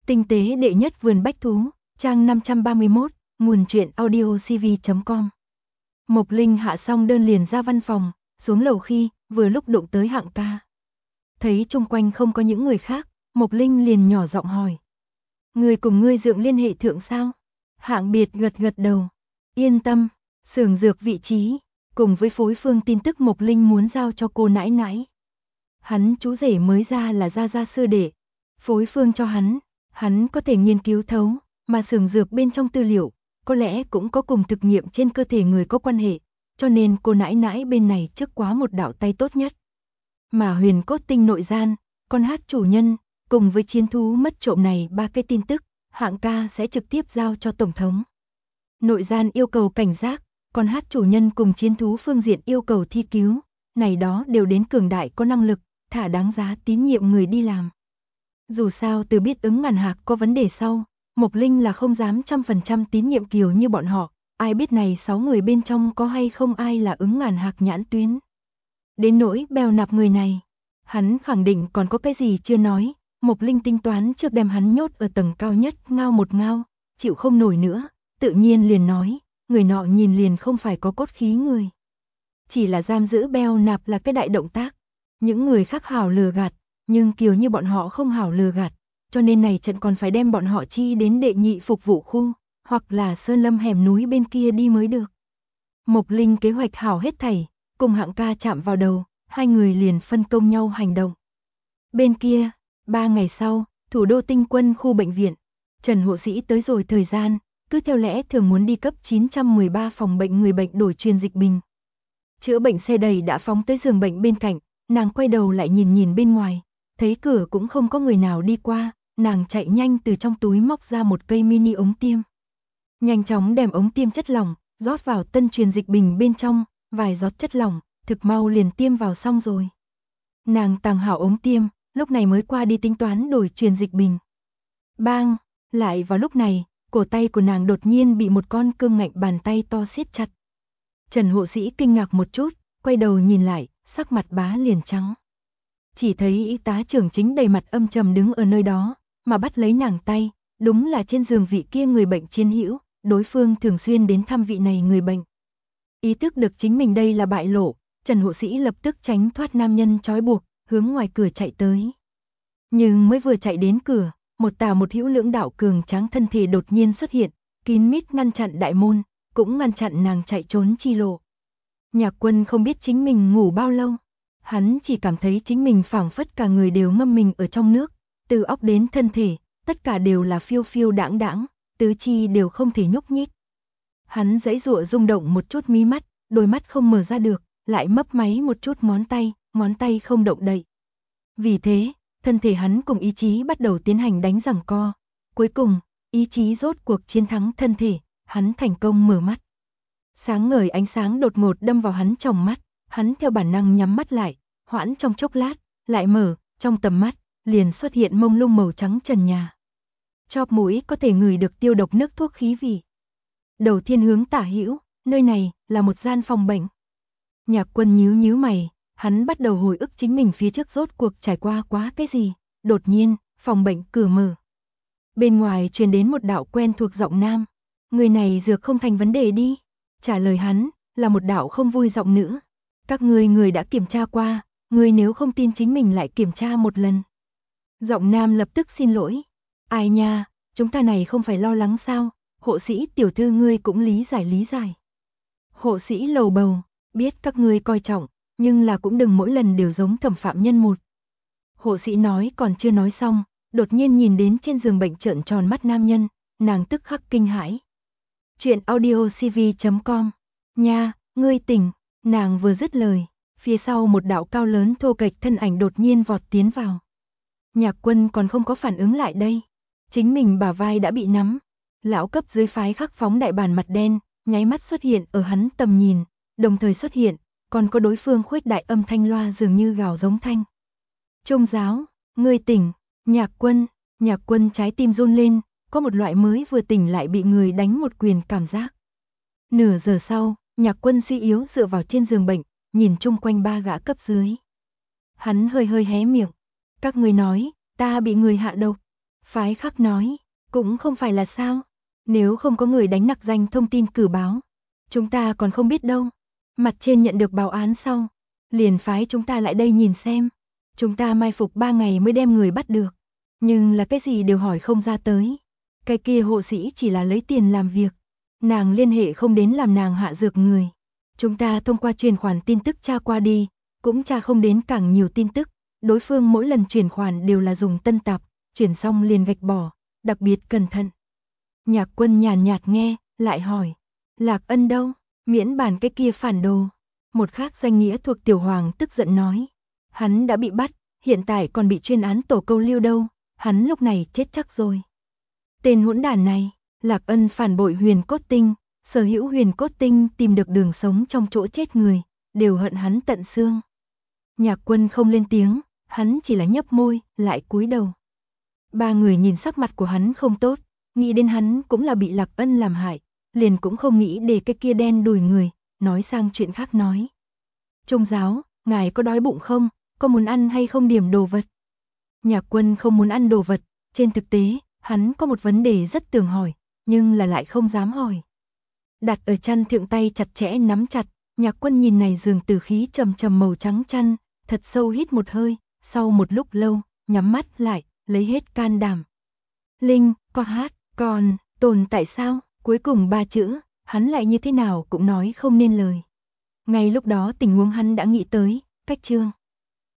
Tinh tế đệ nhất vườn bách thú, trang 531, nguồn truyện audiocv.com. Mộc Linh hạ xong đơn liền ra văn phòng, xuống lầu khi vừa lúc đụng tới Hạng ca. Thấy chung quanh không có những người khác, Mộc Linh liền nhỏ giọng hỏi. Người cùng ngươi Dượng liên hệ thượng sao? Hạng Biệt gật gật đầu. Yên tâm, xưởng dược vị trí, cùng với phối phương tin tức Mộc Linh muốn giao cho cô nãi nãi. Hắn chú rể mới ra là gia sư đệ, phối phương cho hắn có thể nghiên cứu thấu, mà xưởng dược bên trong tư liệu, có lẽ cũng có cùng thực nghiệm trên cơ thể người có quan hệ, cho nên cô nãi nãi bên này trước quá một đạo tay tốt nhất. Mà huyền cốt tinh nội gian, con hát chủ nhân, cùng với chiến thú mất trộm này ba cái tin tức, Hạng ca sẽ trực tiếp giao cho Tổng thống. Nội gian yêu cầu cảnh giác, con hát chủ nhân cùng chiến thú phương diện yêu cầu thi cứu, này đó đều đến cường đại có năng lực, thả đáng giá tín nhiệm người đi làm. Dù sao từ biết ứng ngàn hạc có vấn đề sau, Mộc Linh là không dám 100% tín nhiệm Kiều như bọn họ, ai biết này 6 người bên trong có hay không ai là ứng ngàn hạc nhãn tuyến. Đến nỗi bèo nạp người này, hắn khẳng định còn có cái gì chưa nói, Mộc Linh tính toán trước đem hắn nhốt ở tầng cao nhất ngao một ngao, chịu không nổi nữa, tự nhiên liền nói, người nọ nhìn liền không phải có cốt khí người. Chỉ là giam giữ bèo nạp là cái đại động tác, những người khác hảo lừa gạt, nhưng Kiều như bọn họ không hảo lừa gạt, cho nên này trận còn phải đem bọn họ chi đến đệ nhị phục vụ khu, hoặc là sơn lâm hẻm núi bên kia đi mới được. Mộc Linh kế hoạch hảo hết thảy, cùng Hạng ca chạm vào đầu, hai người liền phân công nhau hành động. Bên kia, 3 ngày sau, thủ đô Tinh Quân khu bệnh viện, Trần hộ sĩ tới rồi thời gian, cứ theo lẽ thường muốn đi cấp 913 phòng bệnh người bệnh đổi truyền dịch bình. Chữa bệnh xe đầy đã phóng tới giường bệnh bên cạnh, nàng quay đầu lại nhìn bên ngoài, thấy cửa cũng không có người nào đi qua, nàng chạy nhanh từ trong túi móc ra một cây mini ống tiêm. Nhanh chóng đem ống tiêm chất lỏng rót vào tân truyền dịch bình bên trong, vài giọt chất lỏng, thực mau liền tiêm vào xong rồi. Nàng tàng hảo ống tiêm, lúc này mới qua đi tính toán đổi truyền dịch bình. Bang, lại vào lúc này, cổ tay của nàng đột nhiên bị một con cương ngạnh bàn tay to siết chặt. Trần hộ sĩ kinh ngạc một chút, quay đầu nhìn lại, sắc mặt bá liền trắng. Chỉ thấy y tá trưởng chính đầy mặt âm trầm đứng ở nơi đó, mà bắt lấy nàng tay, đúng là trên giường vị kia người bệnh chiến hữu, đối phương thường xuyên đến thăm vị này người bệnh. Ý thức được chính mình đây là bại lộ, Trần hộ sĩ lập tức tránh thoát nam nhân trói buộc, hướng ngoài cửa chạy tới. Nhưng mới vừa chạy đến cửa, một tà một hữu lưỡng đạo cường tráng thân thể đột nhiên xuất hiện, kín mít ngăn chặn đại môn, cũng ngăn chặn nàng chạy trốn chi lộ. Nhạc Quân không biết chính mình ngủ bao lâu, hắn chỉ cảm thấy chính mình phảng phất cả người đều ngâm mình ở trong nước, từ óc đến thân thể, tất cả đều là phiêu phiêu đãng đãng, tứ chi đều không thể nhúc nhích. Hắn giãy giụa rung động một chút mí mắt, đôi mắt không mở ra được, lại mấp máy một chút ngón tay không động đậy. Vì thế, thân thể hắn cùng ý chí bắt đầu tiến hành đánh giằng co. Cuối cùng, ý chí rốt cuộc chiến thắng thân thể, hắn thành công mở mắt. Sáng ngời ánh sáng đột ngột đâm vào hắn trong mắt, hắn theo bản năng nhắm mắt lại, hoãn trong chốc lát, lại mở, trong tầm mắt, liền xuất hiện mông lung màu trắng trần nhà. Chóp mũi có thể ngửi được tiêu độc nước thuốc khí vị. Đầu thiên hướng tả hữu, nơi này là một gian phòng bệnh. Nhạc Quân nhíu mày, hắn bắt đầu hồi ức chính mình phía trước rốt cuộc trải qua quá cái gì. Đột nhiên, phòng bệnh cửa mở. Bên ngoài truyền đến một đạo quen thuộc giọng nam. Người này dược không thành vấn đề đi. Trả lời hắn là một đạo không vui giọng nữ. Các người đã kiểm tra qua, người nếu không tin chính mình lại kiểm tra một lần. Giọng nam lập tức xin lỗi. Ai nha, chúng ta này không phải lo lắng sao, hộ sĩ tiểu thư ngươi cũng lý giải. Hộ sĩ lầu bầu, biết các ngươi coi trọng, nhưng là cũng đừng mỗi lần đều giống thẩm phạm nhân một. Hộ sĩ nói còn chưa nói xong, đột nhiên nhìn đến trên giường bệnh trợn tròn mắt nam nhân, nàng tức khắc kinh hãi. Chuyện audiocv.com. Nha, ngươi tỉnh, nàng vừa dứt lời, phía sau một đạo cao lớn thô kệch thân ảnh đột nhiên vọt tiến vào. Nhạc Quân còn không có phản ứng lại đây, chính mình bả vai đã bị nắm. Lão cấp dưới phái khắc phóng đại bản mặt đen, nháy mắt xuất hiện ở hắn tầm nhìn, đồng thời xuất hiện, còn có đối phương khuếch đại âm thanh loa dường như gào giống thanh. Trung giáo, ngươi tỉnh, Nhạc Quân trái tim run lên, có một loại mới vừa tỉnh lại bị người đánh một quyền cảm giác. Nửa giờ sau, Nhạc Quân suy yếu dựa vào trên giường bệnh, nhìn chung quanh ba gã cấp dưới. Hắn hơi hé miệng, các ngươi nói, ta bị người hạ độc. Phái khác nói, cũng không phải là sao. Nếu không có người đánh nặc danh thông tin cử báo, chúng ta còn không biết đâu. Mặt trên nhận được báo án sau, liền phái chúng ta lại đây nhìn xem. Chúng ta mai phục 3 ngày mới đem người bắt được. Nhưng là cái gì đều hỏi không ra tới. Cái kia hộ sĩ chỉ là lấy tiền làm việc. Nàng liên hệ không đến làm nàng hạ dược người. Chúng ta thông qua truyền khoản tin tức tra qua đi, cũng tra không đến càng nhiều tin tức. Đối phương mỗi lần chuyển khoản đều là dùng tân tạp, chuyển xong liền gạch bỏ, đặc biệt cẩn thận. Nhạc Quân nhàn nhạt nghe, lại hỏi, Lạc Ân đâu, miễn bản cái kia phản đồ. Một khác danh nghĩa thuộc Tiểu Hoàng tức giận nói, hắn đã bị bắt, hiện tại còn bị chuyên án tổ câu lưu đâu, hắn lúc này chết chắc rồi. Tên hỗn đản này, Lạc Ân phản bội Huyền Cốt Tinh, sở hữu Huyền Cốt Tinh tìm được đường sống trong chỗ chết người, đều hận hắn tận xương. Nhạc Quân không lên tiếng, hắn chỉ là nhấp môi, lại cúi đầu. Ba người nhìn sắc mặt của hắn không tốt, nghĩ đến hắn cũng là bị Lạc Ân làm hại, liền cũng không nghĩ để cái kia đen đuổi người, nói sang chuyện khác nói. Trung giáo, ngài có đói bụng không, có muốn ăn hay không điểm đồ vật? Nhạc Quân không muốn ăn đồ vật, trên thực tế, hắn có một vấn đề rất tưởng hỏi, nhưng là lại không dám hỏi. Đặt ở chăn thượng tay chặt chẽ nắm chặt, Nhạc Quân nhìn này giường tử khí trầm trầm màu trắng chăn, thật sâu hít một hơi, sau một lúc lâu, nhắm mắt lại, lấy hết can đảm. Linh, con hát, còn, tồn tại sao? Cuối cùng 3 chữ, hắn lại như thế nào cũng nói không nên lời. Ngay lúc đó tình huống hắn đã nghĩ tới, cách chương.